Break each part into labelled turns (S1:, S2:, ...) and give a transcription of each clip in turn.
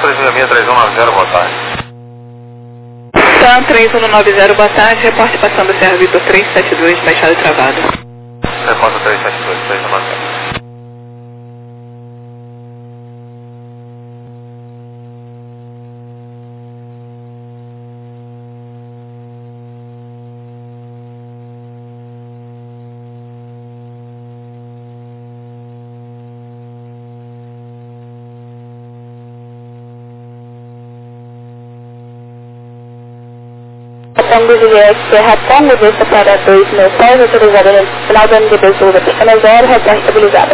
S1: 3190, boa tarde.
S2: TAM 3190, boa tarde. Reporte passando Serra Vitor 372, baixado travado.
S1: Reporta 372, 390.
S3: Tango Juliette, Serra Tango, deixa para 266, autorizada no final do MDB Sul da Pista 0, retorno estabilizada.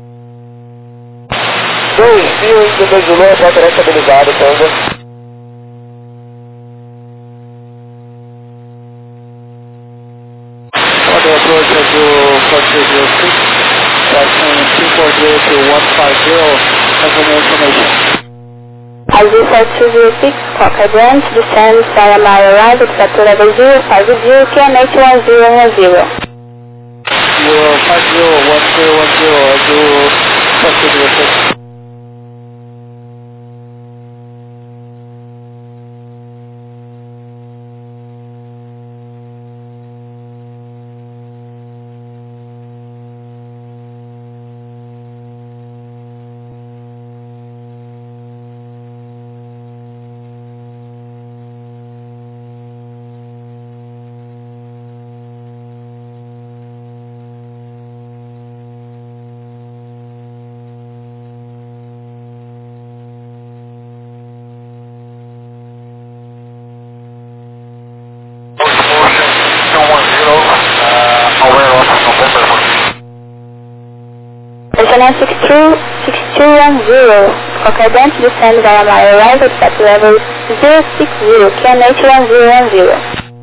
S4: 2000, MDB Zulu, retorno estabilizado, Tango.
S5: Order approach to 4206, passing 240 to 150, has any information?
S3: Azul 4206, Coca Branch, descends via my arrival, accept level 050, QNH 1010.
S5: 0501010, Azul 4206.
S3: National 6210, Coca Branch, descend via my arrival, accept level 060, QNH 1010.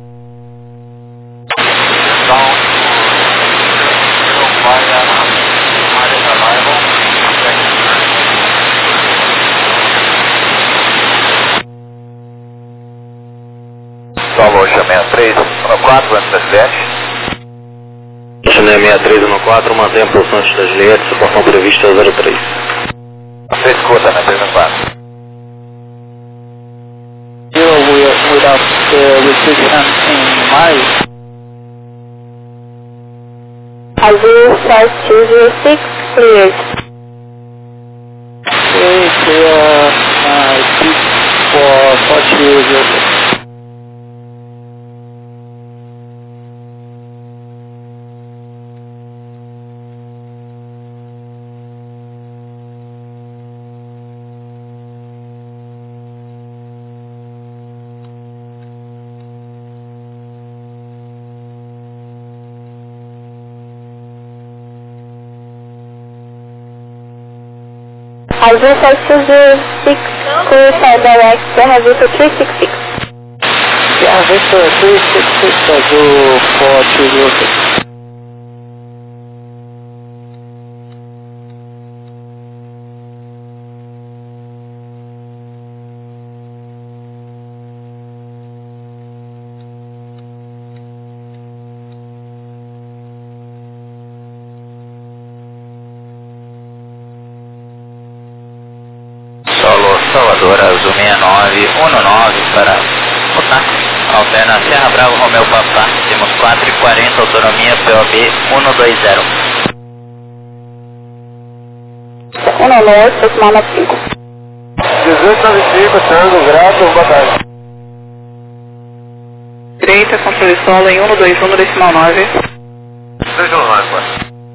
S1: Solo 63, 14, antes da Juliette.
S4: Channel 6314, mantenha a posição antes da Juliette, suportação prevista 03.
S1: Você escuta, né, 34.
S5: Without restriction in mind.
S3: Azul 4206, cleared.
S5: Okay, clear, speak for 4206.
S3: Azul 4206, clear side direct, Serra Vitor 366.
S5: Yeah, Victor 366, Azul 4206.
S1: Salvador, Azul 6919 para o táxi. Alterna Serra Bravo, Romeu Papá. Temos 4h40, autonomia POB 120.
S3: 198, decimal 95.
S4: 1895, Tango, grato, boa tarde.
S2: Direita, controle solo em 121, decimal 9.
S1: 219, quase.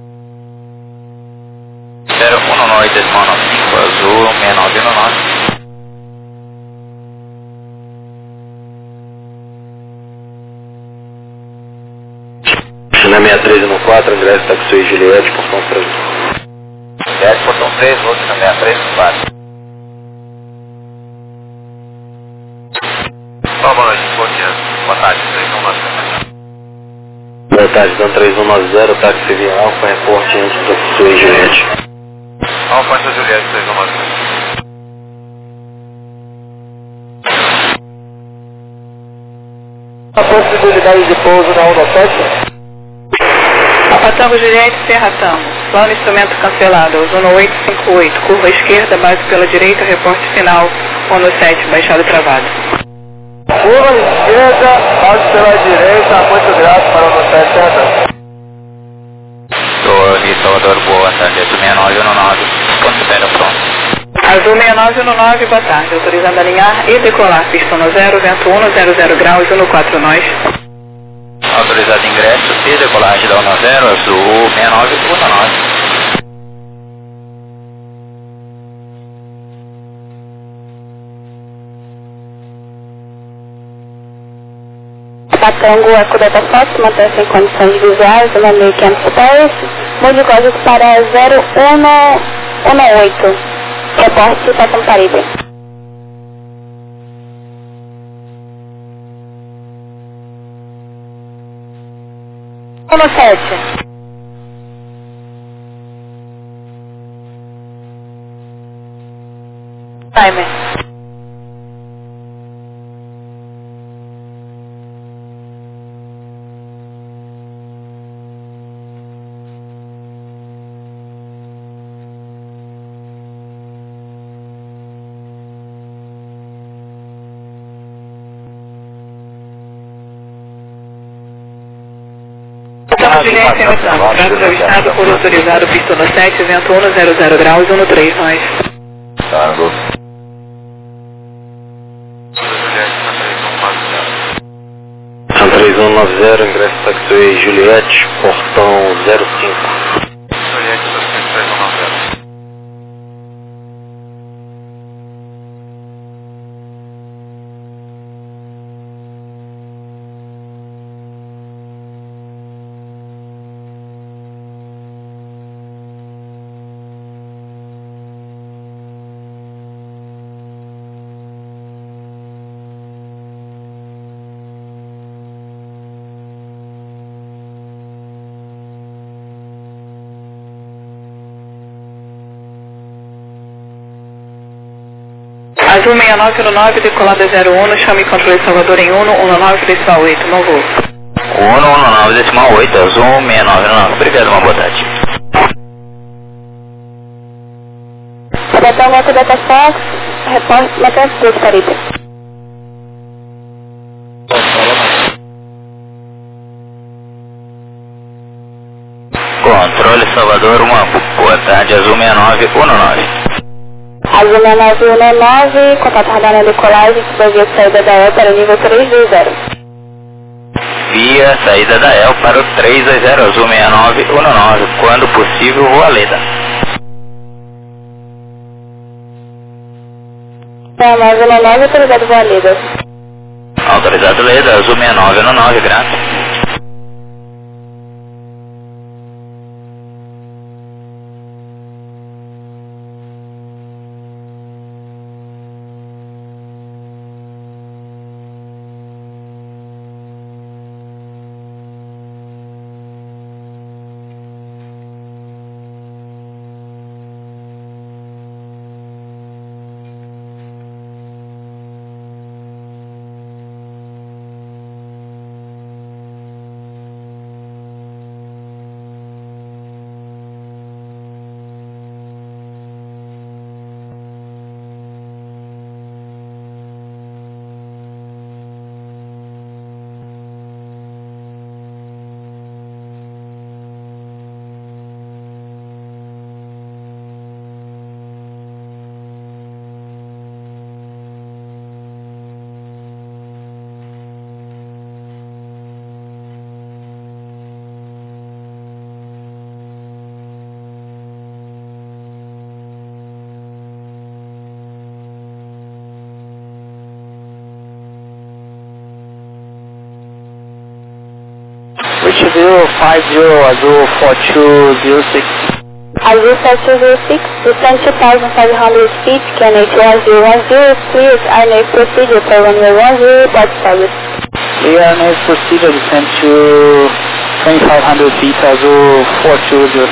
S1: 019, decimal 95, Azul 6919.
S4: Channel 6314, ingresso Taxi Juliette, portão 3.
S1: Juliette, portão 3, outro na 6314. Boa noite, bom dia. Boa tarde, 3190.
S4: Boa tarde, Dan 3190, táxi via Alfa, reporte antes do Taxi Juliette.
S1: Alfa, antes da Juliette, 3190.
S4: A possibilidade de pouso na 17?
S2: Alfa Tango Juliette, Serra Tango. plano, instrumento cancelado, Uno 858, curva esquerda, base pela direita, reporte final, Uno 7, baixado travado.
S5: Curva esquerda, base pela direita, muito grato para o Uno 7,
S1: Torre Salvador, boa tarde, 6919, ponto espera pronto.
S2: Azul 6919, boa tarde, autorizando alinhar e decolar, pista no 0, vento 100 graus, Uno 4 nós.
S1: Autorizado ingresso e decolagem da 10, Azul 6919.
S3: Tango Eco Delta Fox, mantém-se em condições visuais, 1.500 pés, mude o código para 0118, reporte Tatum Caribe. Uno 7. Timer.
S2: Estamos de linha em emissão. Tráfego avistado por autorizado, pista no 7, vento 100 graus, Uno 3 nós.
S4: Tango. São 3190, ingresso taxiway Juliette, portão 05.
S1: Juliette, 3190.
S2: Azul 6919, decolada 01, chame controle Salvador em 119,8, não vou.
S1: 119,8, Azul 6919. Obrigado, uma boa tarde.
S3: Tango Eco Delta Fox, reporte mantém-se Deus Caribe.
S1: Controle Salvador, uma boa tarde, Azul 6919.
S3: Azul 6919, contato radar na decolagem, via saída da El para o nível 320.
S1: Via saída da El para o 320, Azul 6919, quando possível, Rua Leda.
S3: 6919, autorizado Voa Leda.
S1: Autorizado Leda, Azul 6919, graças.
S5: Which view 50, Azul 4206.
S3: Azul 4206, descend 2,500 feet, KNH 1010, clears RNA procedure for runway 10, port service.
S5: ARNA procedure descend to 2,500 feet, Azul 4206.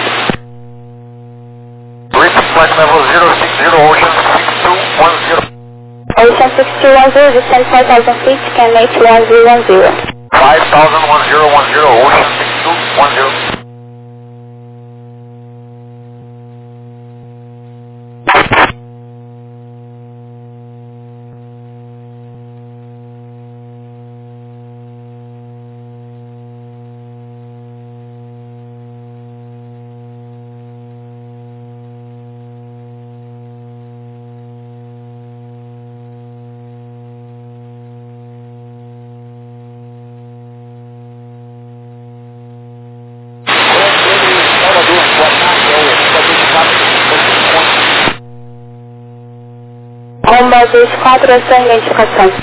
S4: Repeat flight level 060, Ocean 6210.
S3: Ocean 6210, descend 4,000 feet, KNH 1010.
S4: 5010, Ocean 6210.
S3: Loma 24, essa é a identificação.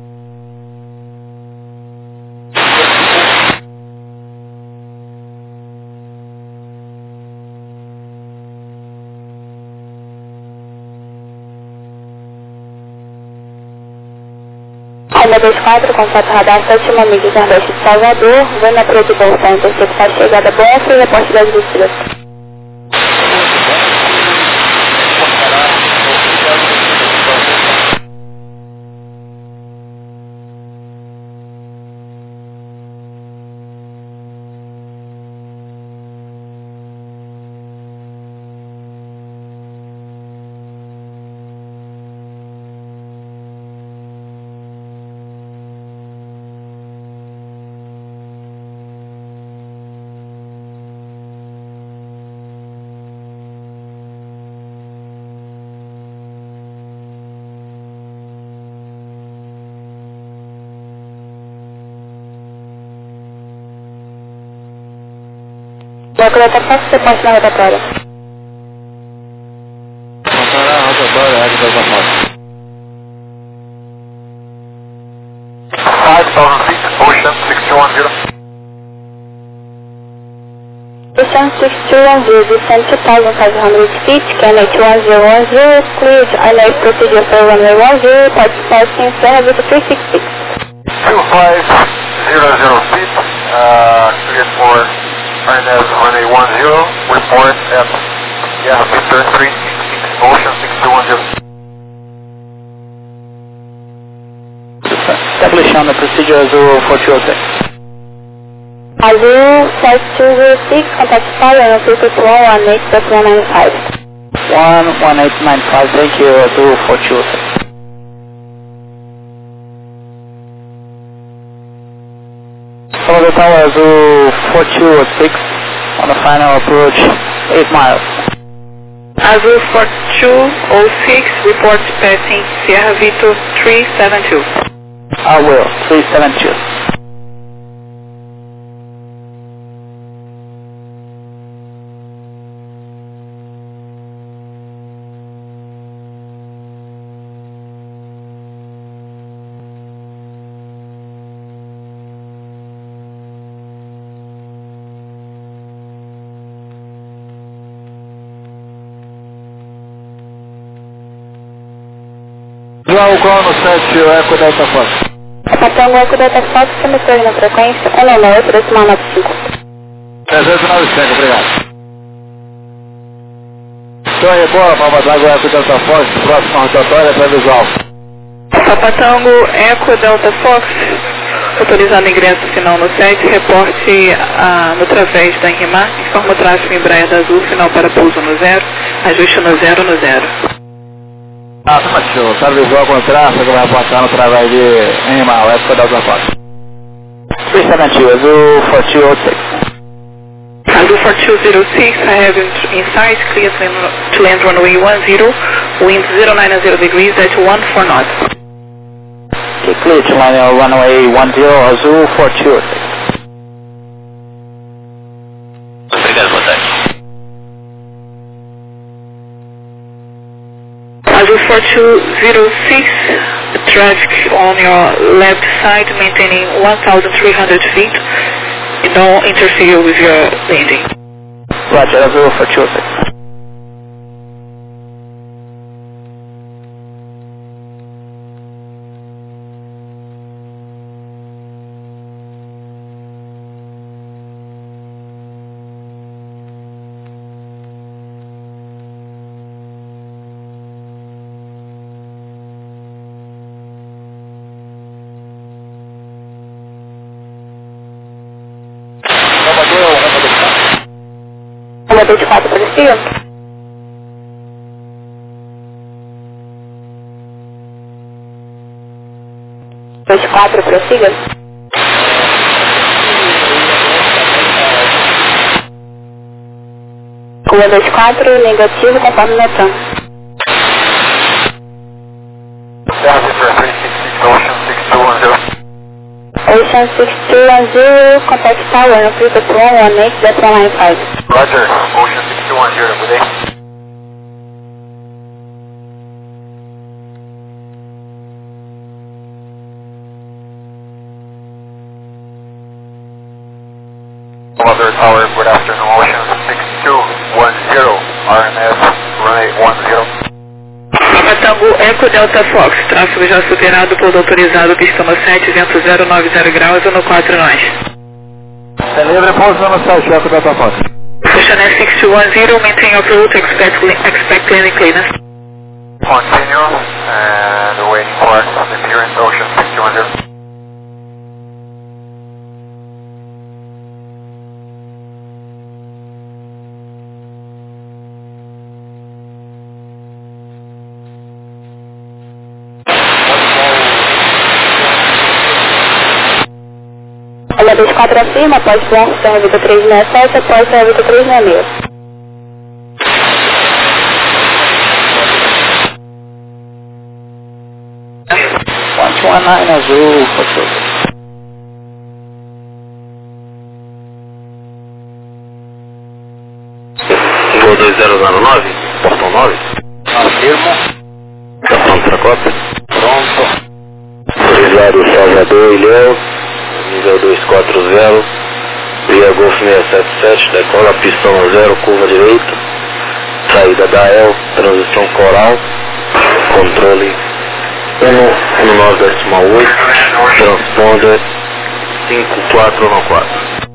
S3: Loma 24, contato radar 7 milhas nordeste de Salvador, Venda Preto Bolsão, interceptar chegada Bonfim e reporte das descidas. Bloco Delta Fox, você pode na rotatória.
S5: Rotatória, Delta Fox. 5,000 feet, Ocean 6210.
S3: Ocean 6210, descend 2,500 feet, KNH 1010, cleared, ILS procedure for runway 10, passing Sierra Vito 366.
S5: 2500 feet, cleared for INS runway 10, report at Sierra Vito 366, Ocean 6210.
S1: Establish on the procedure Azul 4206.
S3: Azul 5206, contact fire and official 118.195.
S1: 11895, thank you, Azul 4206. Follow the tower Azul 4206 on the final approach 8 miles.
S2: Azul 4206, report passing Sierra Vito 372.
S1: I will, 372.
S5: João Crono 7, Eco Delta Fox.
S3: Capitão Eco Delta Fox, emissor na frequência 198, decimal 95.
S5: 395, obrigado. Torre boa, Palma d'Água, Eco Delta Fox, próxima rotatória para visual.
S2: Papatango Eco Delta Fox, autorizando ingresso final no 7, reporte no través da Enrimar, informa o tráfego Embraer da Azul, final para pouso no 0, ajuste no 0 no 0.
S5: Afirmativo, para visual com tráfego, vai apontar no través de Enrimar, Eco Delta Fox.
S1: 372, Azul 4206.
S2: Azul 4206, I have inside, clear to land runway 10, wind 090 degrees at 14 knots.
S1: Okay, clear to land runway 10, Azul 4206.
S4: Obrigado, boa tarde.
S2: Azul 4206, traffic on your left side, maintaining 1,300 feet. Don't interfere with your landing.
S1: Roger, Azul 4206.
S3: Loma 24, prossiga. Prossiga. Loma 24, negativo, conforme notamos. Ocean 6210, contact tower, and please deploy 118.195.
S5: Roger, Ocean 6210, good day. Third Tower, good afternoon, Ocean 6210, RNS, runway 10.
S2: Papa Tango Eco Delta Fox, tráfego já superado, pouso autorizado, pista no 7, vento 090 graus, no 4 nós.
S5: Delivery, pouso no 7, Eco Delta Fox.
S2: Ocean 6210, maintain your route, expect landing clearance.
S5: Continue, and waiting for the clearance, Ocean 6210.
S3: Olha, 24 acima, após ponto, órbita 367, após órbita 366.
S1: Ponte 19 azul, Foxtrot.
S4: Voo 2009, portão 9.
S5: Afirmo.
S4: Tá pronto pra cópia?
S5: Pronto.
S4: Autorizado Salvador, Ilhéus, nível 240, via Golf 677, decola, pistão 0, curva direita, saída da EL, transição coral, controle 119.8, transponder 5414.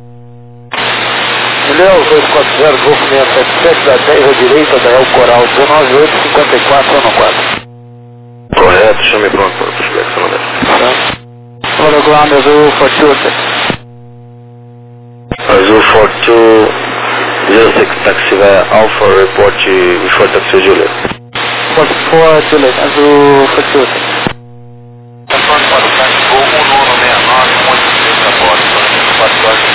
S5: Ilhéus 240, Golf 677, da 10 à direita, da EL Coral 198, 5414.
S4: Correto, chame pronto para o flexionamento.
S5: Follow ground Azul 42.
S4: Azul 4206, taxi via Alpha, report before taxi Juliet.
S5: 44 Juliet, Azul 42. Tá pronto para o táxi Gol 1169, 186 da borda, 4 horas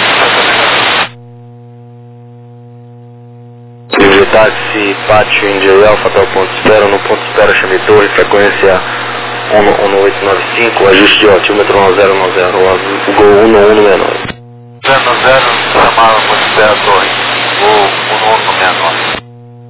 S5: e 50 minutos.
S4: Livre táxi, pátio, India Alpha, até o ponto de espera, no ponto de espera chame torre, frequência 11895, ajuste de altímetro 1090, o Gol 1169.
S5: 00, chamada por espera torre, Gol 1169.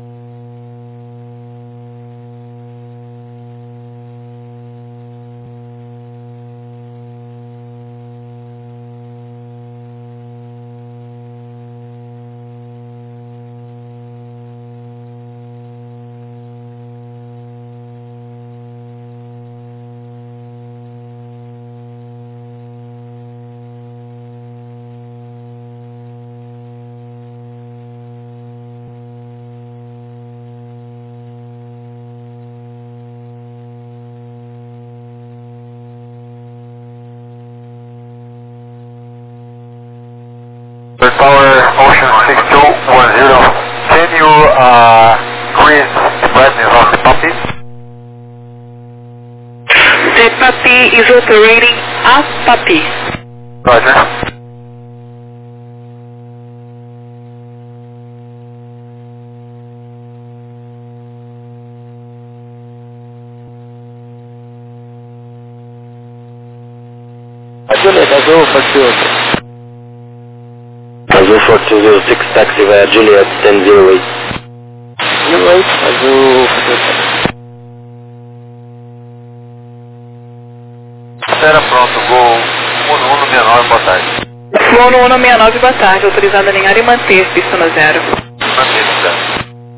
S5: Third Tower, Ocean 6210. Can you increase the brightness of the puppy?
S2: The puppy is operating a puppy.
S5: Roger. Juliet, Azul 42.
S4: Azul 4206, taxi via Juliet 1008.
S5: 08, Azul 42. Espera pronto, Gol 1169, boa tarde.
S2: Gol 1169, boa tarde, autorizado a alinhar e manter, pista no 0.
S5: Manter, certo.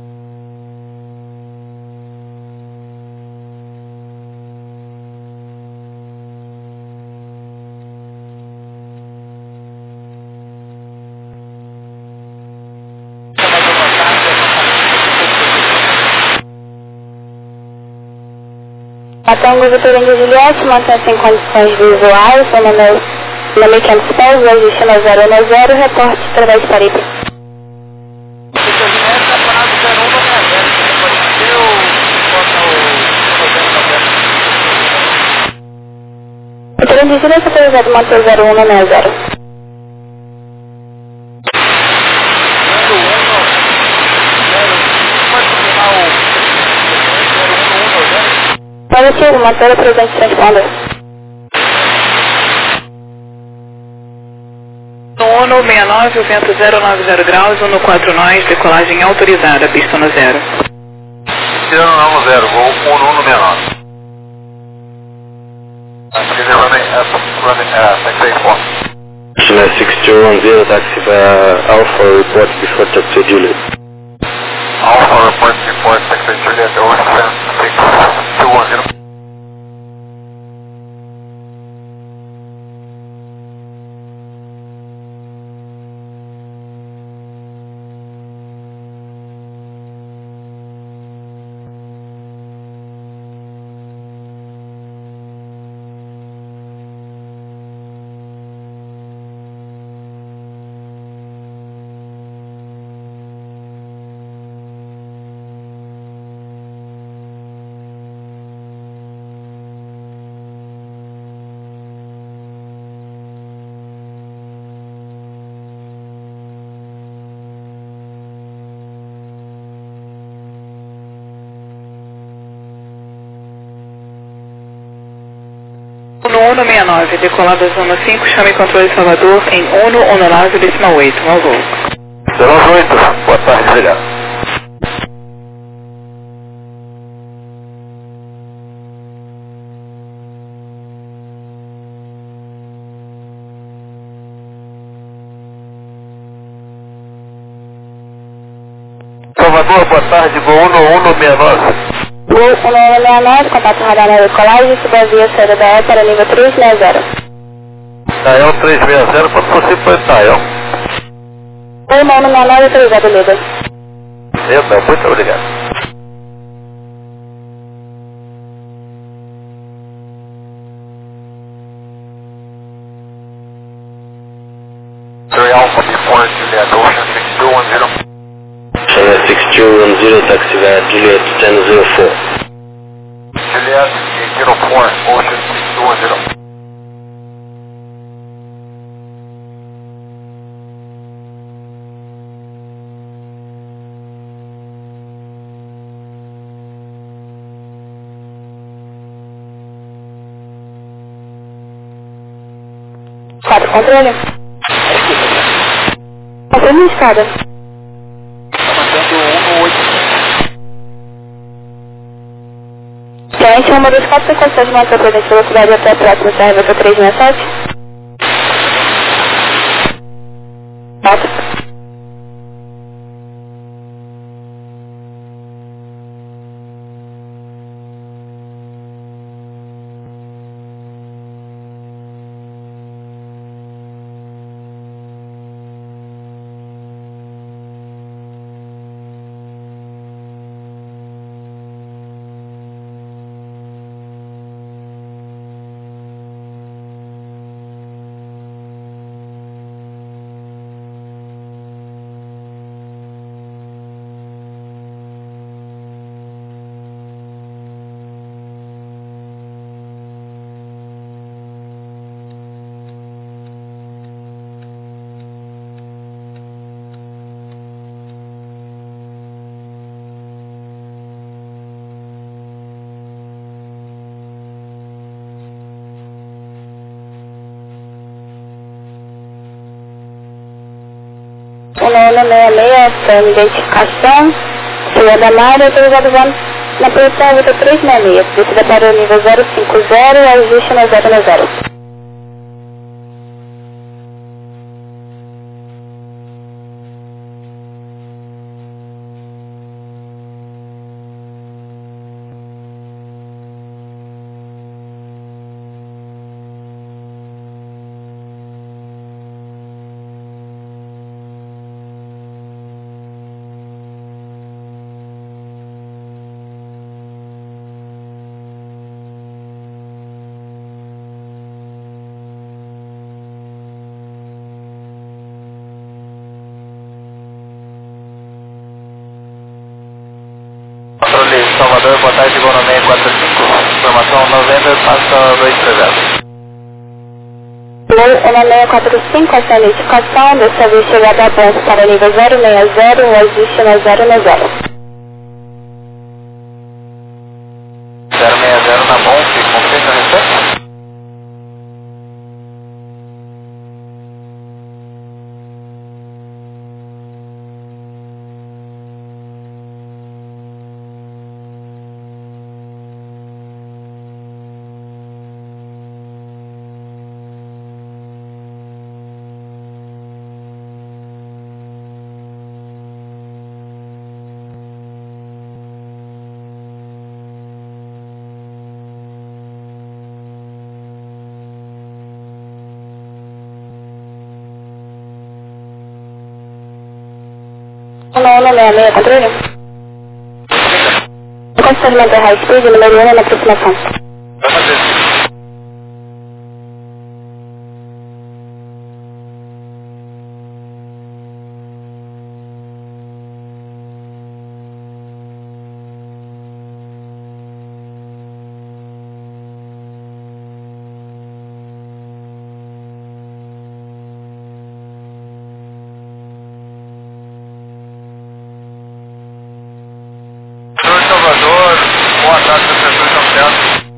S3: Tango Vitor Índio Juliette, mantém-se em condições visuais, no Lake Amsterdam, ajuste no 010, reporte através de Paripe. Vitor Índio Juliette, autorizado a manter 0160. Positivo, manter a presente transponder.
S2: No 169, o vento 090 graus, 14 nós, decolagem autorizada, pista no 0.
S5: Tirando 0, Gol 1169. Running, taxi 4.
S4: Chennai 6210, taxi via Alpha, report before taxi Juliet.
S5: Alpha report before taxi Juliet, Ocean 6210.
S2: No 169, decolada zona 5, chame controle Salvador em 119,8, mau voo.
S5: 08, boa tarde, obrigado. Salvador, boa tarde, Gol 1169.
S3: Gol 1169, contato radar na decolagem, suba a via saída da E para nível 360.
S5: Tael 360, quando você foi Tael?
S3: Gol 1169, autorizado, líder.
S5: Então, muito obrigado. Three Alpha before Juliet, Ocean 6210.
S4: Chennai 6210, taxi via Juliet 1004.
S5: Juliet 804, Ocean 6210.
S3: Quatro, controle. Controle de escada. Gente, uma das 4 sequências de manter presente velocidade até a próxima CRV 367. Nota. O 966, sem identificação, Senhor da Mara, autorizado voando na posição Vitor 366, descida para o nível 050, ajuste na 090.
S5: Controle Salvador, boa tarde, Gol 9645. Informação 90, passa 230.
S3: Gol 1645, essa identificação, dessa vez chegada a ponto para o nível 060, o ajuste na 090.
S5: 060 na Monte, confirma a restante?
S3: 1166, controle? Condicionamento high speed, número 1 na aproximação.
S5: Salvador, boa tarde, professor São Pedro.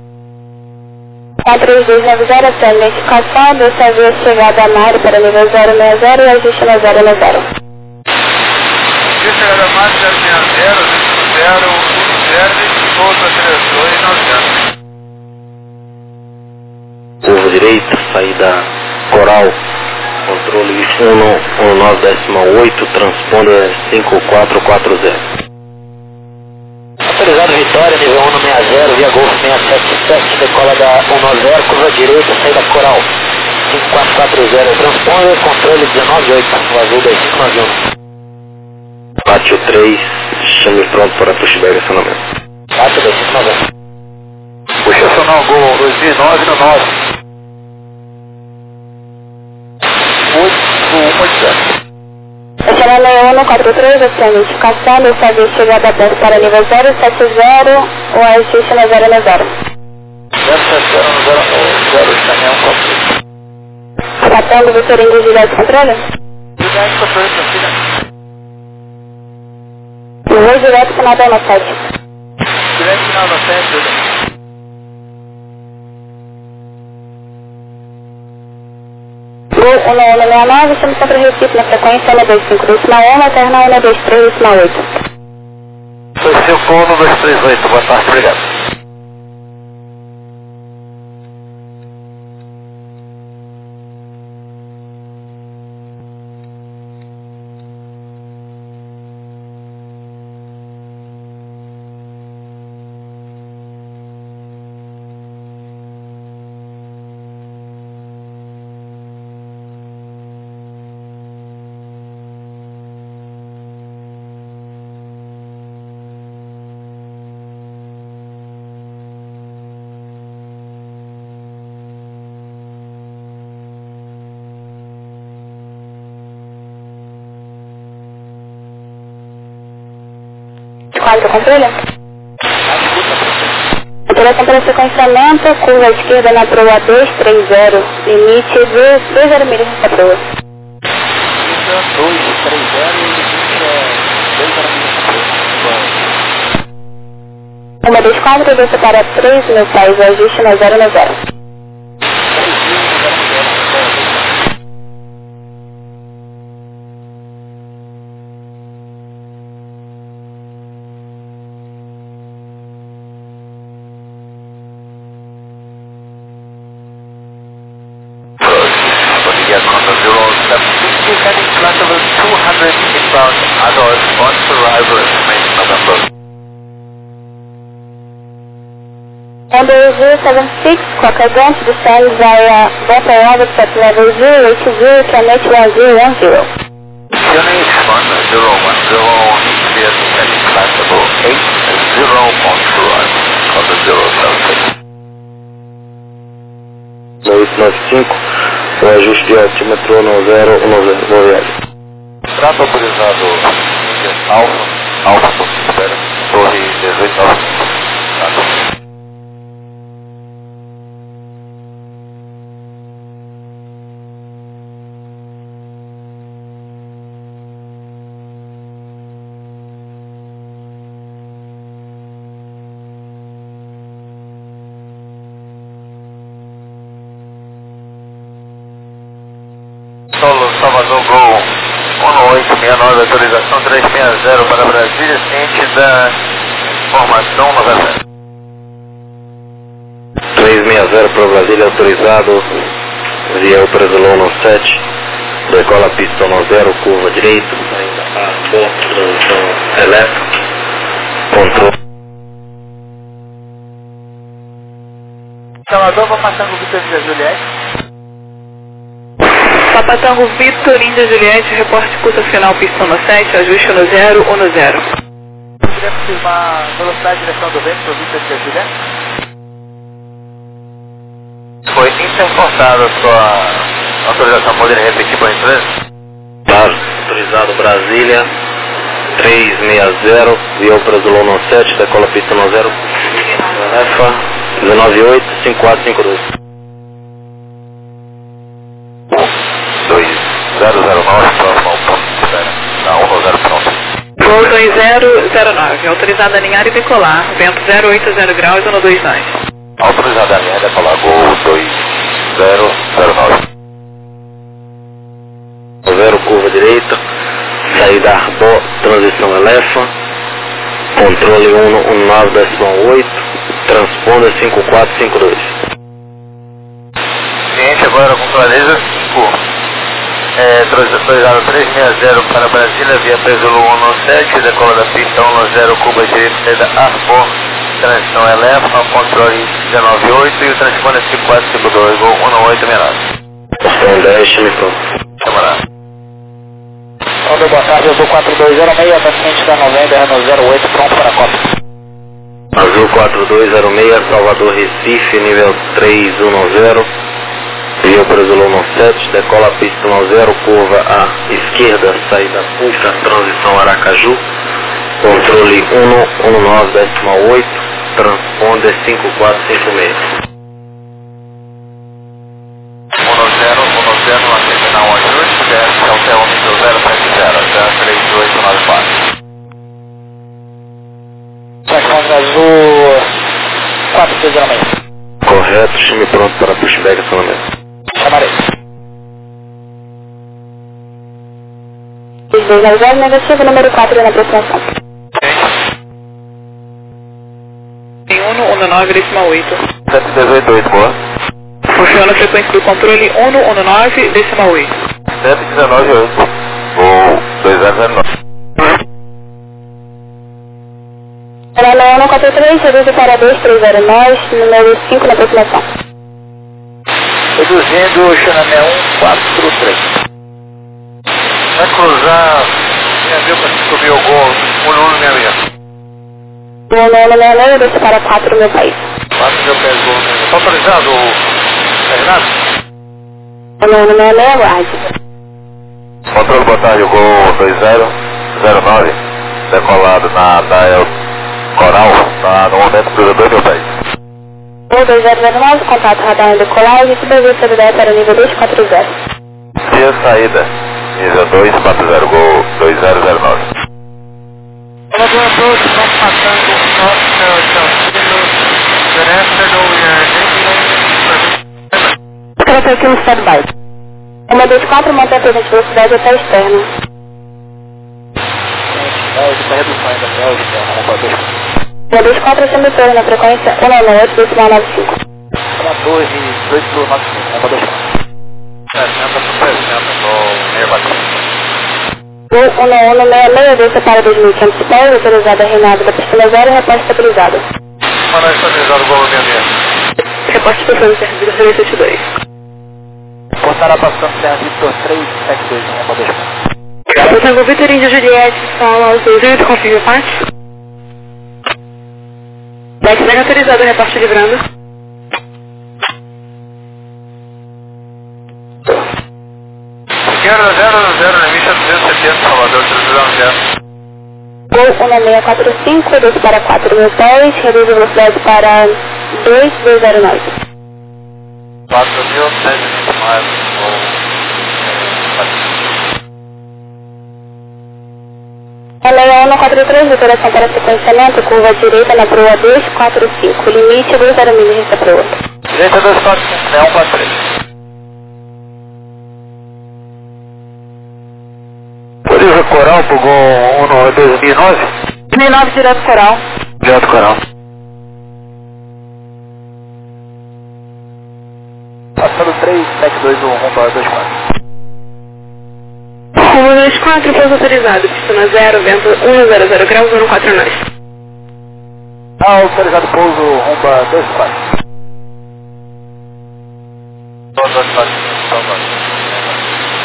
S3: 43290, sem identificação, dessa vez chegada a Mário para nível 060 e ajuste no 090.
S5: Chegada a Mário 060, 010, volta 3290.
S4: Curva direita, saída Coral, controle 119.8, transponder 5440.
S1: Autorizado Vitória, nível 160, via Golf 677, decola da 190, curva direita, saída Coral, 5440, transponder, controle 198, o azul 2591.
S4: Pátio 3, chame pronto para pushback acionamento.
S1: Pátio 2590.
S5: Puxa acionar o Gol 2009 no 9. 8187.
S3: Estacionando 143, sem identificação, dessa vez chegada aberta para nível 070, o ajuste no 090.
S5: 070 caminhão completo.
S3: Tratando do seringo de gás controle?
S5: Direto, controle, filha.
S3: Vou direto final da 7.
S5: Direto final da 7,
S3: Gol 1169, estamos sempre repito na frequência 125.1, alterna 123.8.
S5: Foi seu Gol 1238, boa tarde, obrigado.
S3: Quanto controle? Operação para sequenciamento, curva esquerda na proa 230, limite de 20 milhas para proa.
S1: 230 e limite é 2
S3: 124, desce para 3 mil pés, ajuste no 090.
S5: Heading flight level 200 inbound adults on arrival information November.
S3: Number 076, Quacagante, descends via Bottom Orbit at level 080, Connect 1010.
S5: Unit 11010, clear descending flight level 80 on arrival on the 075.
S4: 895, o ajuste de altímetro no 010.
S5: Trato autorizado Alfa, espera, torre 1895. Solo Salvador Gol 1869, autorização 360 para Brasília, ciente da informação 90.
S4: 360 para Brasília, autorizado, via Operador 17, decola pista 10, curva direita, ainda a porta, transmissão elétrica, controle.
S5: Salvador, vou passar com o Vitor de Juliette.
S2: Papa Tango Vitor, Índia Juliette, reporte curso final, pista no 7, ajuste no 0, 1 no 0.
S1: Queria confirmar velocidade e direção do vento para o Vitor Índia Juliette. Foi interportada a sua autorização, poderia repetir para a empresa?
S4: Claro, autorizado Brasília 360, via para Zulona 7, decola pista no 0, EFA 1985452.
S5: 2009, próximo ao ponto de espera. Na 190 pronto.
S2: Gol 2009, autorizado a alinhar e decolar, vento 080 graus, 129.
S5: Autorizado a linha, decolar Gol 2009.
S4: 0 curva direita, saída Arbó, transição Elefa, controle 119.8, transponder 5452.
S5: Cliente agora com clareza 360 para Brasília, via Pesulo 117, decola da pista 110, curva direita, saída Arbó, transição Elefa, controle 198 e o transponder 5452, Gol 1869.
S4: Questão 10, Chimicão.
S5: Camarada.
S1: Alô, boa tarde, eu sou 4206, paciente da 90, Renault 08, pronto para a Copa.
S4: Azul 4206, Salvador Recife, nível 310, via para Zulona 7, decola pista 10, curva à esquerda, saída Puca, transição Aracaju, controle 119.8, transponder 5456.
S5: 110, atende na 18, desce ao céu nível 070, até 3894.
S1: Transponder azul 4206.
S4: Correto, time pronto para pushback acionamento.
S1: Chamarei.
S3: 2200, negativo, número 4 na aproximação.
S2: Em 119,8.
S5: 718, boa.
S2: Funciona a frequência do controle 119,8.
S5: 719, Gol 2009.
S3: Paraná 143, reduz para 2309, número 5 na aproximação.
S1: Reduzindo, Xanamé 143.
S5: Vai cruzar, minha viu para subir o Gol 1166.
S3: Gol 966, desce para 4 meu país.
S5: 4 mil pés, Gol 966. Está autorizado, Renato?
S3: Gol 966, aguarde.
S5: Controle, boa tarde, Gol 2009, decolado na Dial Coral, tá no momento cruzador do país.
S3: Gol 2009, contato radar em decolagem, subserviço de 10 para o nível 240.
S5: Via saída, nível 240, Gol 2009.
S3: Escreve aqui no standby. 124, mantém a presente velocidade até a externa.
S1: Bélgica, redução ainda, Bélgica,
S3: 124, achando torre na frequência 198, decimal 95.
S1: uma torre 2,95,
S5: 60 por 60, Gol 643.
S3: Gol 1166, desce para 2.500 pés, autorizada a reinada da pista 0 e reposta estabilizada.
S5: Manda estabilizado, Gol 66.
S2: Reporte passando serviço 372.
S1: Portará passando Serra Victor 3721,
S2: Papa Tango Vitor, Índia Juliette, Sala Azul 8, confirma parte. Backback autorizado, reporte livrando.
S5: Quero 0, limite a 270, Salvador, 310.
S3: Gol 1645, desce para 4 mil pés, reduz a velocidade para 2209.
S5: 4.120 mais, Gol.
S3: Aleia 143, operação para sequenciamento, curva direita na proa 245, limite 20 milhas da proa.
S1: Direita 245, né? 143. Autoriza Coral pro Gol 2009?
S3: 2009 direto Coral.
S1: Direto Coral. Passando 372, rumo para 24.
S2: Rumo 24, pouso autorizado, pista 0, vento 100 graus, 149.
S1: Autorizado pouso, rumo para 24.
S5: 224,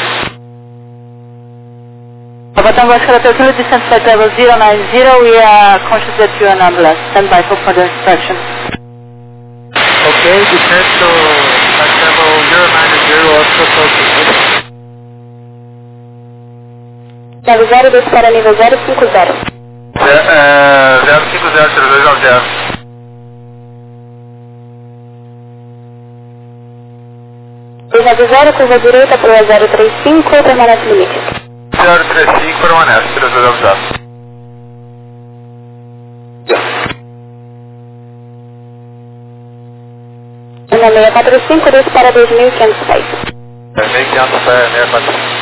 S3: Tango Oscar Hotel 2, descent flight level 090, we are conscious that you are an ambulance. Stand by for further inspection.
S5: Ok, descent to flight level 090, Oscar Hotel 2.
S3: Nível 02 para nível 050.
S5: 050-0290.
S3: 290, curva direita para 035, permanece limite.
S5: 035, permanece, 3290.
S3: Na 645, 2 para 2.500 pés.
S5: 2.500 pés, 645.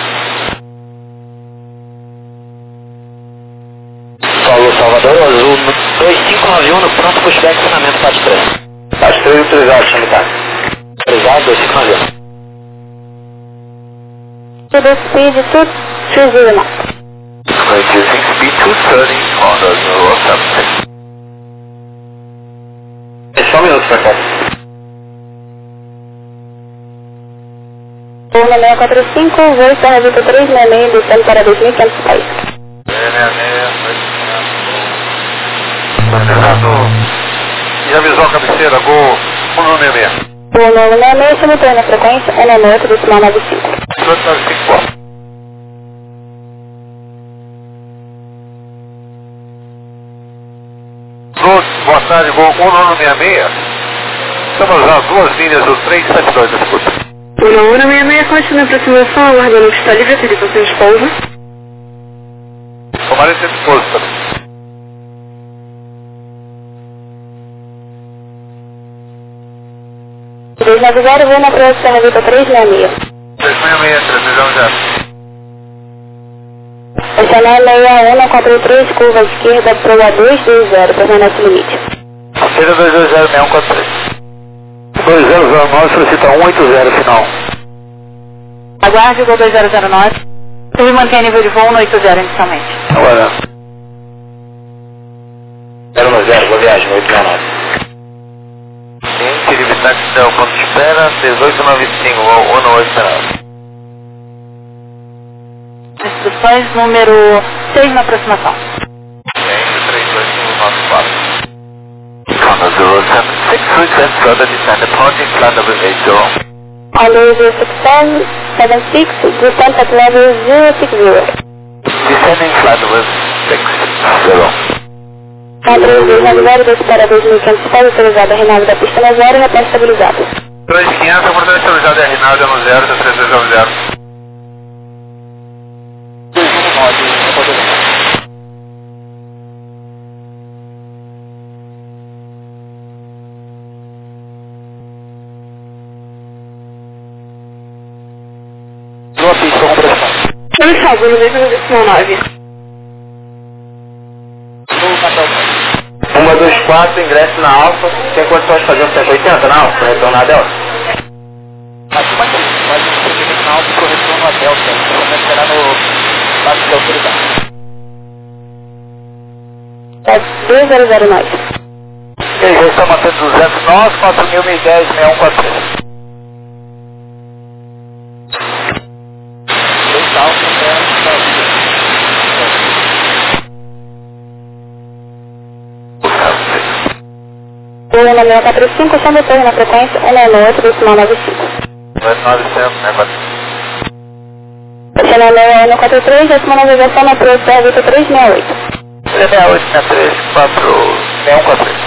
S1: Paulo Salvador, Azul 2591, no pronto pushback, ensinamento parte 3. Parte 3 autorizado, chame tá. Autorizado, 2591.
S3: To the speed 230 knots.
S5: Reducing speed 230 on the 076.
S1: É só um minuto, por favor.
S3: Turno 645, voo para 2366, descendo para 2.500 pés.
S5: 366, e avisou a cabeceira, Gol 166.
S3: Turno 166, simultâneo na frequência 198, decimal 95.
S5: 295. Boa tarde, Gol 166. Estamos nas duas linhas do 372, escuta.
S2: Turno 166, continua a aproximação, aguardando que está livre, se você pousa.
S5: Tomarem ser disposto também.
S3: Voo na projeção Evita 366.
S5: 366, 360.
S3: Estacionar 6143, curva esquerda para 220, permanece limite.
S5: Seja 220-6143. 2009, solicita 180, final.
S3: Aguarde o Gol 2009. Ele mantém nível de voo 180 inicialmente.
S5: Agora.
S1: 090, boa viagem, 869.
S5: Ciente de Vitaxel, ponto de espera, 1895, 189.
S3: Instruções número 6 na aproximação.
S5: Ciente 32594. Honda 076, request further descend approaching flight level 80.
S3: Honda 076, descent at level 060.
S5: Descending flight level 60.
S3: Padrão 290 para 2.500 pés, autorizado a Reinaldo da pista no 0 e repé estabilizado.
S5: 2500, oportunidade estabilizada é Rinaldo no 0, 3290.
S1: Boa pista, com pressão.
S2: Eu salvo no mesmo decimal 9.
S1: 124, ingresso na Alfa. Tem condições de fazer um 180 na Alfa, para retornar a Delta? Mas um procedimento na Alfa para o retorno a Delta. Vamos esperar no passo de autoridade.
S3: 2009.
S5: E aí, já está mantendo 200 nós, 4010, 6143.
S3: Turno 645, são depois na frequência 198, decimal 95.
S5: 900, né, 4.
S3: Estacionar 6143, décima navegação na projeção Evita 368.
S5: 368, 63, 6143.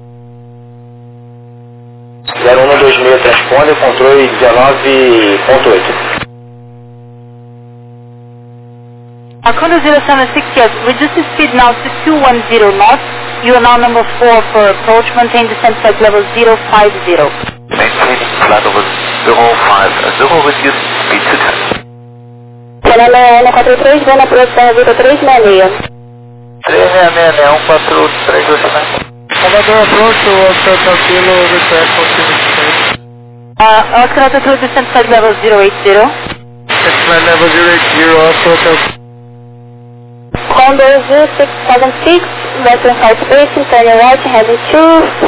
S1: 0126 transponder, controle 19.8.
S3: Conda 076, yes, reduce the speed now to 210 knots. You are now number 4 for approach. Maintain descent flight level 050.
S5: Maintaining flight level 050, reduce speed to 10.
S3: Estacionar 6143, voo na projeção Evita 366.
S5: 366, 14329. Salvador approach, Oscar Tranquilo, request continuous.
S3: Oscar Hotel descent flight level 080.
S5: Flight level 080, Oscar Hotel.
S3: Honda 0676, Western Side Station, turning right, heading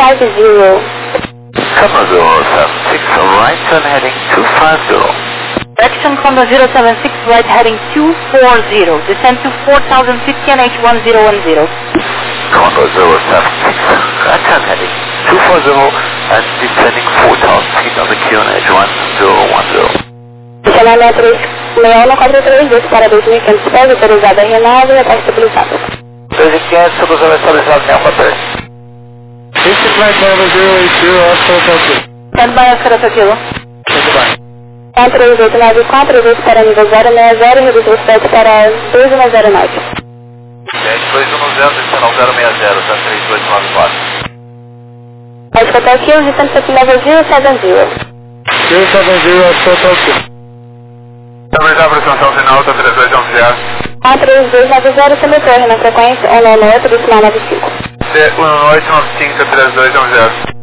S3: 250.
S5: Commodore 76, right turn heading 250.
S3: Direction Condor 076, right heading 240. Descend to 4000 feet, QNH 1010.
S5: Condor 076, right heading 240 and descending 4,000 feet on the QNH 1010.
S3: Direcionamento 361 no 432 para 2.500 pés, autorizado a R9 e até estabilizado.
S5: 2.500, autorizado estabilizado, Nelma 3.
S1: Este flight level 080, Oscar Hotel Kilo.
S3: Stand by, Oscar Hotel Kilo.
S1: Muito bem.
S3: 3894, reduz para nível 060, reduz velocidade para 2109.
S5: 210, descendo ao 060, tá 3894.
S3: Oscar Hotel Kilo, distante level 070.
S1: 070, Oscar Hotel Kilo.
S5: Estabilizar a pressão final, tá 3210.
S3: 43290, sobre torre na frequência 198, decimal 95.
S5: 19895, tá 3210.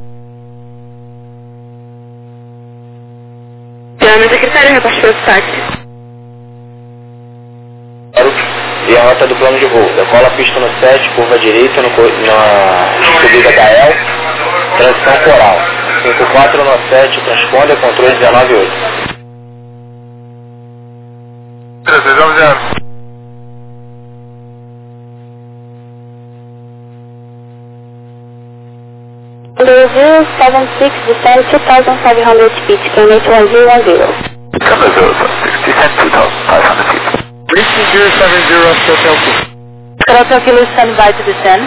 S2: Diana, secretário, reporte para o táxi.
S4: E a rota do plano de voo. Decola a pista no 7, curva direita, na subida da El, transição coral. 54 no 7, transponder, controle 198.
S5: 3210.
S3: Brazil 76, descend 2,500 feet, QNH 1010.
S5: Condor 076, descend 2,500 feet.
S1: Reaching 070, Oscar Hotel Kilo.
S3: Oscar Hotel Kilo, stand by to descend.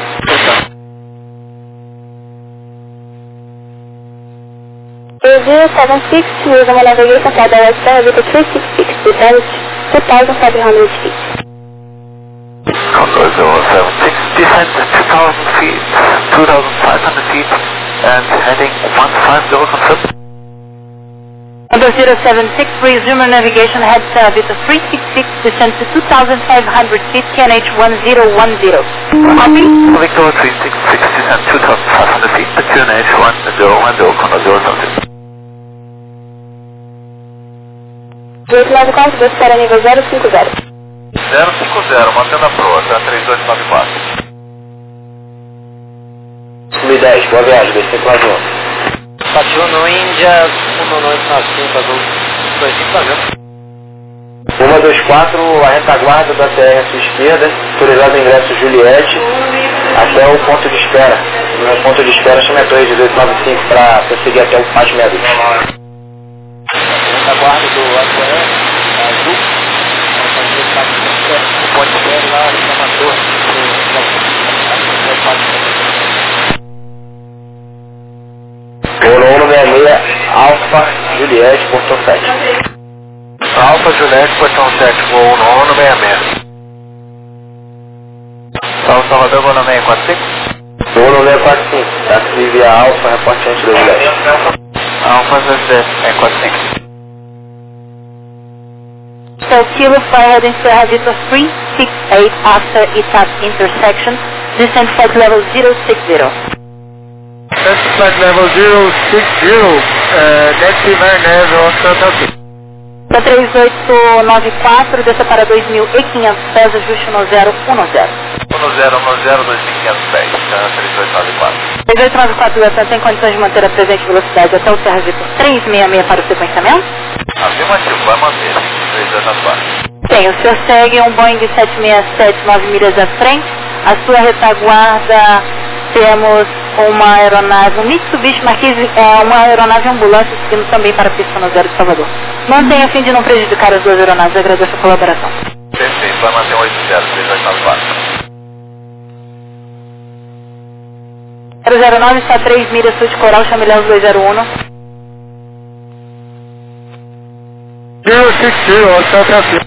S3: Brazil 76, using a navigation for the west side with a 366, descend 2,500 feet.
S5: Condor 076, descend 2,000 feet, 2,500 feet, and heading 150 confirmed.
S3: Condor 076, resume navigation, head with a 366, descend to 2,500 feet, QNH 1010. Copy?
S5: Victor 366, descend 2,500 feet, QNH 1010, Condor 076.
S3: 894, desce para nível 050.
S5: 050, mantendo a proa, tá 3894.
S4: 10, boa viagem, descer com a João.
S1: Patrono Índia 1995, azul 25
S4: 124, a retaguarda da TR à sua esquerda, autorizado o ingresso Juliette, até o ponto de espera. No ponto de espera, chama a torre 1895 para prosseguir até o Paz Meados.
S1: Retaguarda do Atlântico, azul, pode ser lá, chama a torre,
S4: Polo 166, Alfa Juliette, Portão 7.
S5: Alfa Juliette, Portão 7, voo 166. Salvador, voo 9645.
S4: Polo 645, táxi via Alfa, reporte antes da Juliette.
S5: Alfa Juliette, 645.
S3: So Kilo, fly heading to Havito 368 after ETAP intersection, descend flight level 060.
S1: That's flight level 060, Taxi Varnez, Oscar Hotel Kilo.
S3: 3894, desça para 2.500 pés, ajuste no 010.
S5: 1010, 2500 pés, 3894.
S3: 3894, descendo tem condições de manter a presente velocidade até o Serra Vitor 366 para o sequenciamento?
S5: Afirmativo, vai manter, 3894.
S3: Tem, o senhor segue um Boeing 767, 9 milhas à frente, a sua retaguarda temos uma aeronave, um Mitsubishi Marquise, uma aeronave ambulância seguindo também para a pista no 0 de Salvador. Mantenha a fim de não prejudicar as duas aeronaves, agradeço a colaboração.
S5: Perfeito, vai manter 80, 3894.
S3: 009 está a 3 milhas sul de Coral, Chamilhão 201.
S1: 060, Oscar Hotel Kilo.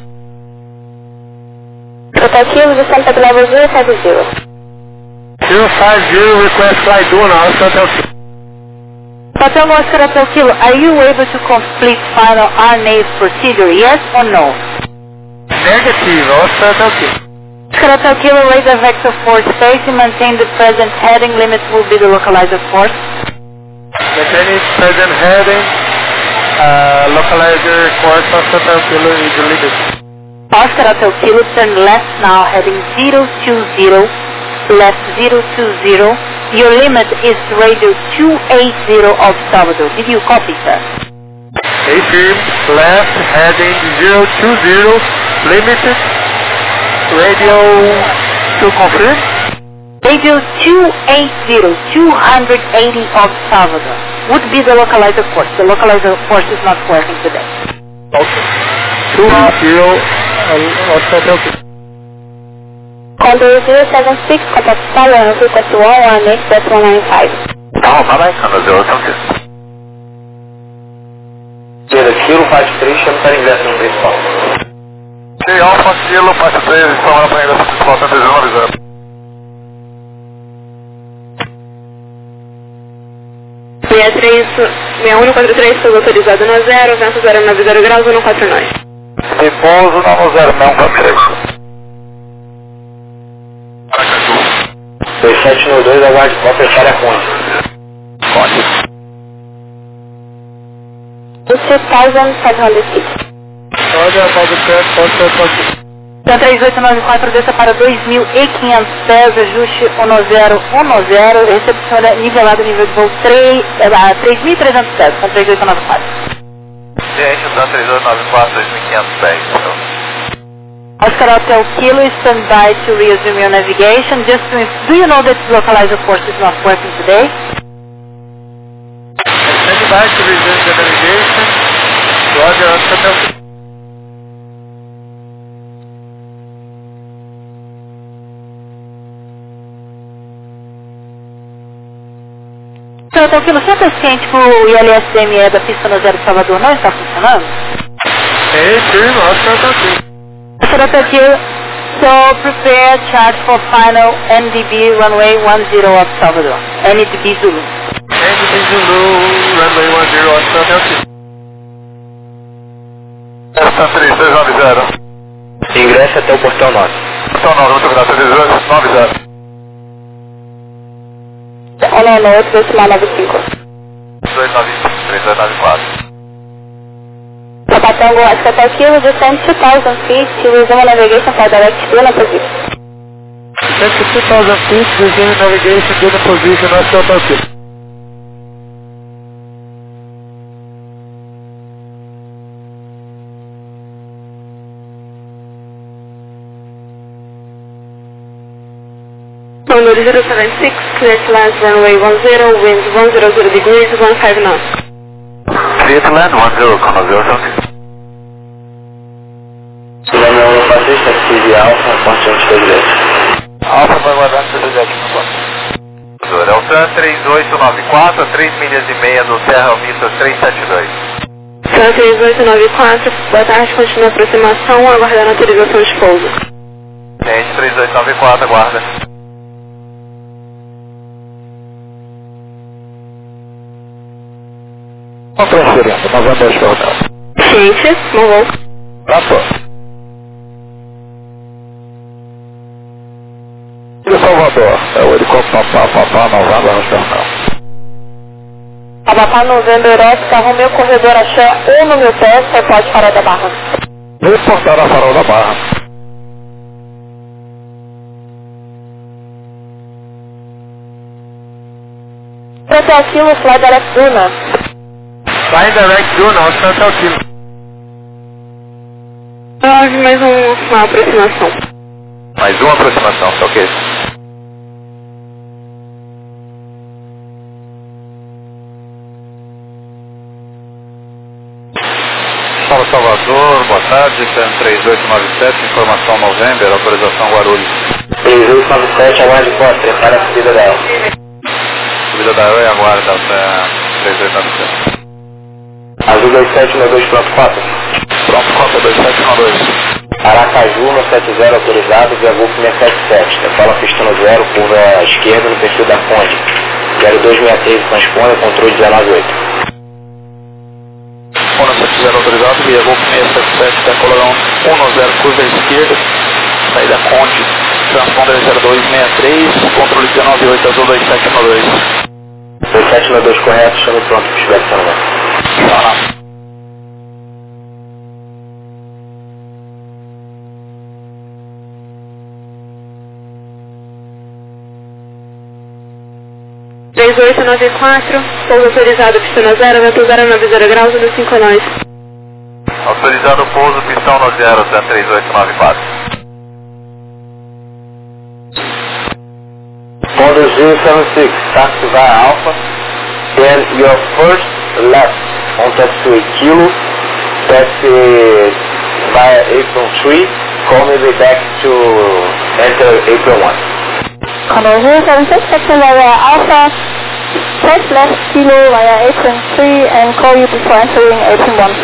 S3: Rotativo de Santa Clara 070.
S1: 050, request flight Duna, Oscar Hotel Kilo.
S3: Hotel Oscar Hotel Kilo, are you able to complete final RNA's procedure, yes or no?
S1: Negative, Oscar Hotel Kilo.
S3: Oscar Hotel Kilo, raise the vector force space and maintain the present heading limit will be the localizer force.
S1: Maintaining present heading, localizer course Oscar Hotel Kilo is illegal.
S3: Oscar Hotel Kilo, turn left now, heading 020, left 020. Your limit is radio 280 of Salvador. Did you copy, sir?
S1: Affirm, left heading 020, limited, radio to confirm.
S3: Radio 280, 280 of Salvador, would be the localizer force. The localizer force is not working today.
S1: Okay. 280, Hotel Q.
S3: Condor 076, contact Skyline, frequency 118.195.
S5: Alpha, Condor 076.
S4: Kilo, faixa 3, chama para ingresso no principal.
S5: Sim, Alpha, Kilo, faixa 3, chama para ingresso no principal, tá avisando.
S2: 6143, foi autorizado no 0, vento 090 graus, 149.
S5: Repouso na 063.
S4: 2792, aguarde cópia para a Conde.
S5: Conde.
S3: 2500
S1: Olha, Paulo Certo, pode ser aqui.
S3: Então 3894 desça para 2.500 pés, ajuste 1010, recepciona nivelado nível de voo 3.300 pés, com 3894.
S5: Ciente, tá 3894, 2.500 pés.
S3: Oscar Hotel Kilo, stand by to resume your navigation. Just to, do you know that localizer force is not working today?
S1: Stand by to resume the navigation. Roger, Oscar Hotel Kilo.
S3: Então, Kilo, você é ciente que o ILS-DME da pista no Zero de Salvador não está funcionando?
S1: Affirm, Oscar Hotel Kilo.
S3: Oscar Hotel Kilo, so prepare chart for final NDB runway 10 of Salvador. NDB Zulu.
S1: NDB Zulu, runway 10, Oscar Hotel Kilo.
S5: Essa 3290.
S4: Ingresse até o portão 9.
S5: Portão 9, muito obrigado, 3290.
S3: Olá, no 8295.
S5: 295, 3294.
S3: Papa Tango, Oscar Hotel Kilo, descend 2,000 feet to resume navigation for direct Duna position.
S1: Descend to 2,000 feet, resume navigation, Duna position, Oscar Hotel Kilo.
S2: Condor 076, clear to land runway 10, wind 100 degrees, 15 knots.
S5: Clear to land 10, Condor 076.
S4: Silêncio 146, taxi Alfa, ponte 23.
S5: Alfa vai guardar no CDZ no ponto. Delta 3894, 3 milhas e meia do Serra Almita 372.
S2: São 3894, boa tarde, continua a aproximação, aguardando autorização de pouso.
S5: Ciente, 3894, aguarda.
S1: Transferindo, nós vamos deixar o hotel.
S2: Ciente, bom voo.
S1: Passou. De Salvador, é o helicóptero Papá Novembro Nacional.
S3: Amapá Novembro Oscar, arrume o corredor axé 1 no meu pé, você pode parar da barra.
S1: Reportar a farol da Barra.
S3: Hotel Kilo, fly direct Duna.
S1: Fly direct Duna, Oscar Hotel Kilo.
S2: Mais uma aproximação.
S5: Mais uma aproximação, tá ok? Fala Salvador, boa tarde, TAM 3897, informação November, autorização Guarulhos.
S4: 3897, aguarde cópia, prepara a subida da Alfa.
S5: Subida da EOE, aguarda até 3897.
S4: Azul 2792.4.
S5: Pronto, cópia 2712.
S4: Aracaju no 70 autorizado, via Golf 677. Decola pista no 0, curva à esquerda no perfil da Conde. 0263 transpõe, controle 198.
S5: Ono 70 autorizado, via Golf 677, decola 10, curva à esquerda, saída Conde, transponder 0263, controle 198, azul 2712.
S4: 2792 correto, chame pronto para o feedback também.
S5: Tá.
S2: 3894, 3894, pouso autorizado, pistão 0, vento 090 graus, 5 a nós.
S5: Autorizado pouso, pistão no 0, 3894.
S1: Condor 076, taxi via Alpha, then your first left on taxiway Kilo, taxi via Apron 3, call me back to enter Apron 1.
S3: Condor 076, taxi via Alpha, first left Kilo via Apron 3 and call you before entering Apron 1.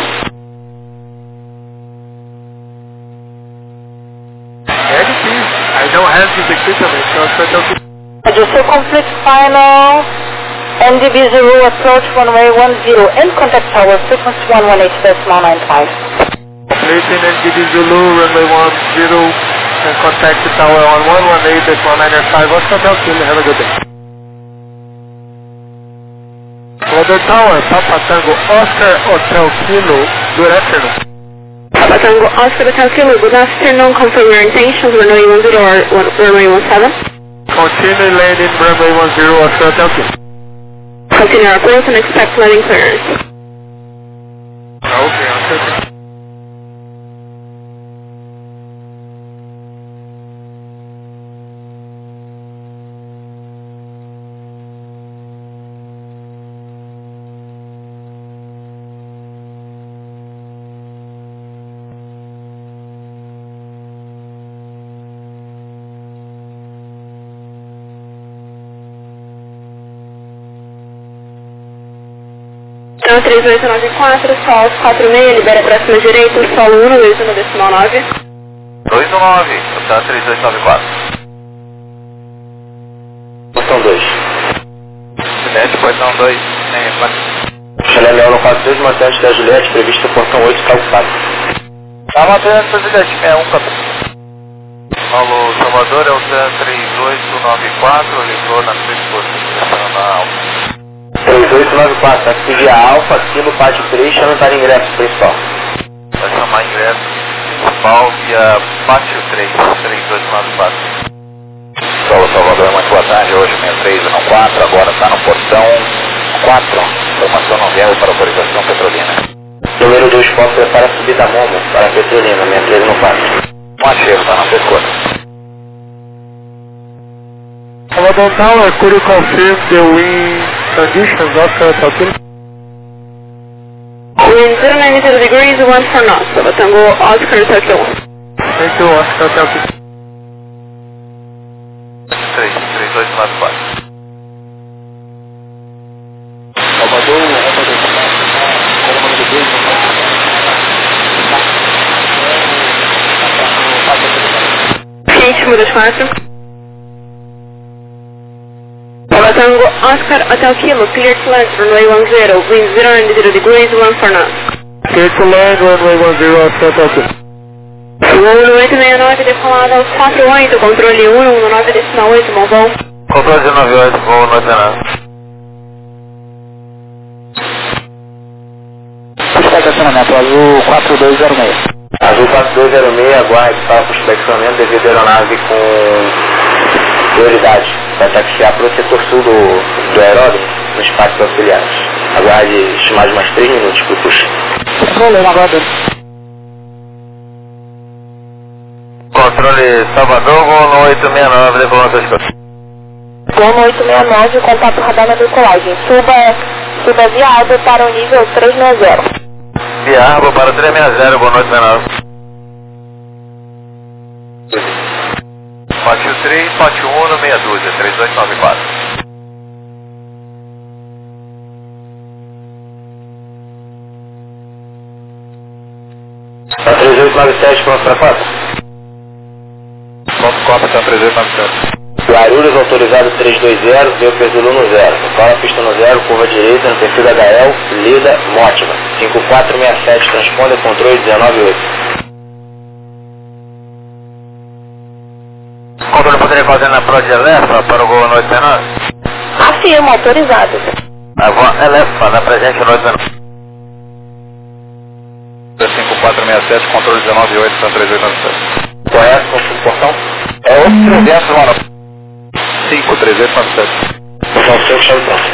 S5: I don't have this equipment, so
S3: Adjust complete final NDB 0 approach runway 10 and contact tower frequency 118.95.
S5: Completing NDB Zulu runway 10 and contact the tower on 118.95. What's up, Kilo? Have a good day. For the tower, Papa Tango Oscar Hotel Kilo, good afternoon.
S2: Papa Tango Oscar Hotel Kilo, good afternoon. Confirm your intentions, runway 10 or runway 17.
S5: Continue landing runway 10 Oscar Hotel Kilo.
S2: Continue our approach and expect landing clearance.
S5: Okay, I'll take it.
S2: Então 3894, sol 46, libera próxima direita, solo 1, 21 decimal 9.
S5: 219, tá 3894.
S1: Portão 2.
S5: Juliette, portão 2,
S1: Chalé Leão no 42, mantente da Juliette, previsto portão 8, calçado.
S5: Tá mantendo essa Juliette, 61, tá. Alô, Salvador, é o 3894, ligou na sua exposição na Alfa.
S1: 3894, taxi via Alpha, Kilo, Pátio 3, chama para ingresso principal.
S5: Vai chamar ingresso principal via Pátio 3, 3894.
S1: Solo Salvador, muito boa tarde, hoje 6314, agora está no portão 4, informação não viável para autorização Petrolina. Número 2, posso prepara a subida Momo para Petrolina, 6314. Um acheiro, está na pescoça.
S5: Salvador Tower, could you confirm the wind conditions Oscar Hotel Kilo?
S2: Wind 090 degrees, 1 for knots. Papa Tango Oscar Hotel Kilo.
S5: Thank you, Oscar Hotel Kilo. 3894.
S1: Salvador, rota do número 2,
S2: Ritmo dos 4. Papa Tango Oscar Hotel Kilo, clear to land, runway 10, wind 090 degrees, 1 for knots.
S5: Clear to land, runway 10, Oscar Hotel Kilo.
S2: Voo 869, decolada aos 48, controle 119 decimal 8, bom voo.
S5: Controle 198, voo no Atenas.
S1: estacionamento, azul 4206. Azul 4206, aguarde para o estacionamento devido à aeronave com prioridade. Vai taxiar para o setor sul do aeródromo, nos espaços auxiliares. Aguarde estimado mais 3 minutos para o push.
S3: Problema agora.
S5: Controle Salvador, voo no 869, decolando suas coisas.
S3: Voo no 869, contato radar na decolagem. Suba via Alba para o nível 360.
S5: Via Arbo para 360, boa noite, 69. Pátio 3, Pátio 1 no meia dúzia, 3894.
S1: Tá 3897, pronto para 4.
S5: Ponto Copa, tá 3897.
S1: Guarulhos autorizado 320, deu Zulu no 0. Cola pista no 0, curva direita, no perfil da HL, Lida, Mótima. 5467, transponder, controle 198.
S5: Controle poderia fazer na Pro de Elefa para o gol no 89?
S3: Afirma, autorizado.
S5: A van Elefa, na presente no 89. 5467, controle 198, tá 3897.
S1: Correto, com o portão? É outro 300, mano.
S5: 5397.
S4: Atenção seu, chave pronto.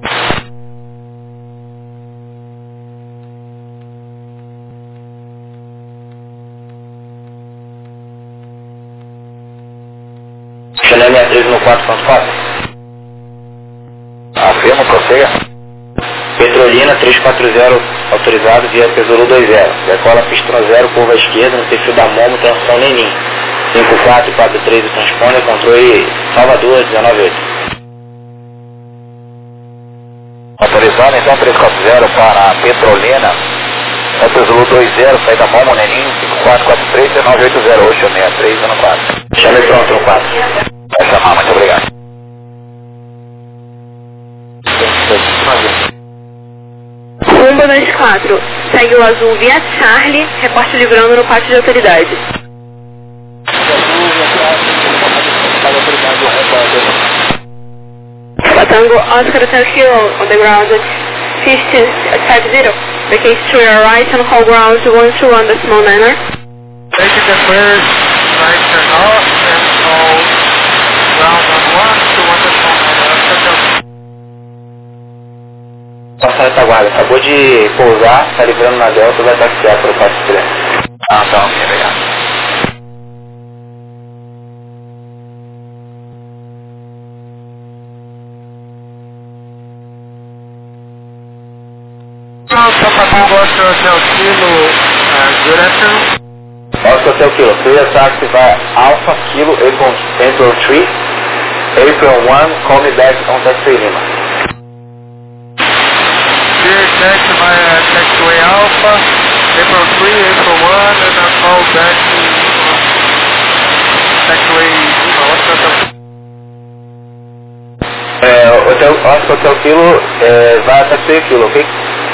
S4: Chanel 63 no 4.4.
S1: Afirmo, prossiga.
S4: Petrolina 340 autorizado via Pesolu 20. Decola pista 0, curva esquerda, no perfil da Momo, transição Nenim. 54 e 43 o transponder, controle Salvador 198.
S1: Autorizado então 340 para Petrolina. Pesolu 20, saída Momo, Nenim, 5443 1980, 863 no 4.
S4: Chame pronto no 4.
S1: Vai chamar, muito obrigado.
S2: Rumbo 24, segue o azul via Charlie, reporte livrando no pátio de autoridade. Tango Oscar Tango on the ground 50, vacate to your right and call ground 121 decimal 9er.
S5: Taking the first right turn off and call ground on 121 decimal 9er.
S4: Passa a retaguarda, acabou de pousar, está livrando na Delta, vai taxiar para o pátio 3.
S1: Ah, tá, ok, obrigado.
S5: Papa Tango Oscar Hotel Kilo, direction.
S4: Oscar Hotel Kilo, clear taxi vai Alpha Kilo, April 3, April 1, call me back on taxi Lima.
S5: Clear taxi via taxiway Alpha, April 3, April 1, and I'll call back to taxiway Lima. What's the
S4: Oscar Hotel Kilo vai a taxi Kilo, ok?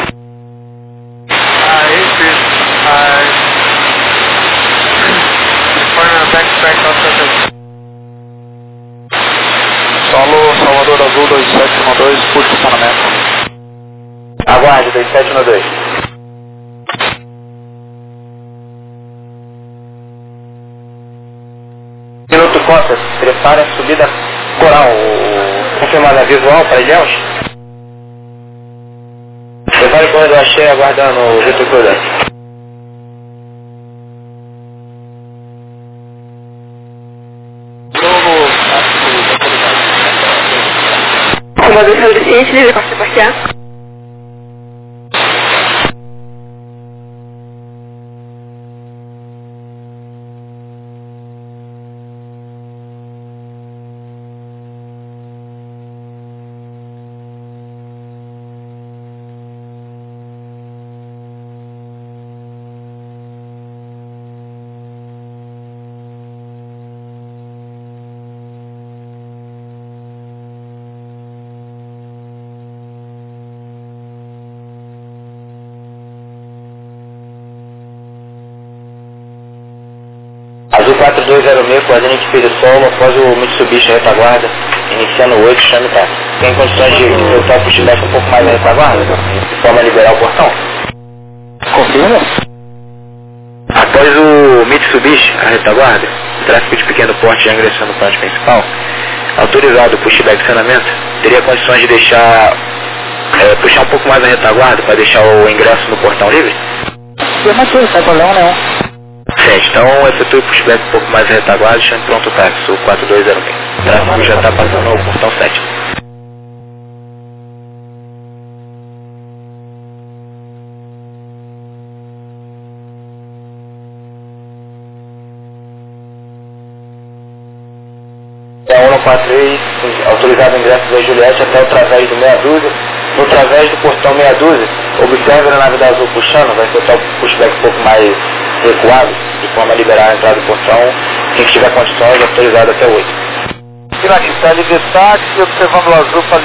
S1: Solo Salvador Azul 2712, por estacionamento.
S4: Aguarde, 2712. Piloto Costa, prepare a subida coral. Confirmada visual para Ilhéus. Prepare o corredor cheio aguardando o Vitor Cruzante.
S2: Acomodação suficiente, livre para parquear.
S4: Azul 4206, coordenante de Pedro Solo, após o Mitsubishi retaguarda, iniciando o 8, chame táxi. Tem condições de soltar o pushback um pouco mais na retaguarda, de forma a liberar o portão?
S1: Confirma?
S4: Após o Mitsubishi, a retaguarda, tráfego de pequeno porte já ingressando no pátio principal, autorizado o pushback estacionamento, teria condições de deixar, puxar um pouco mais a retaguarda para deixar o ingresso no portão livre?
S1: Afirmativo, não tem problema nenhum.
S4: Certo, então efetue o pushback um pouco mais a retaguarda, chame pronto o táxi, o 4206. O tráfego já está passando o portão 7. É 143, autorizado o ingresso da Juliette até o través do meia dúzia. No través do portão meia dúzia, observe a nave da Azul puxando, vai soltar o pushback um pouco mais recuado, de forma a liberar a entrada do portão. Quem tiver condições, autorizado até 8.
S1: Piracicá, ligue táxi, observando o Azul para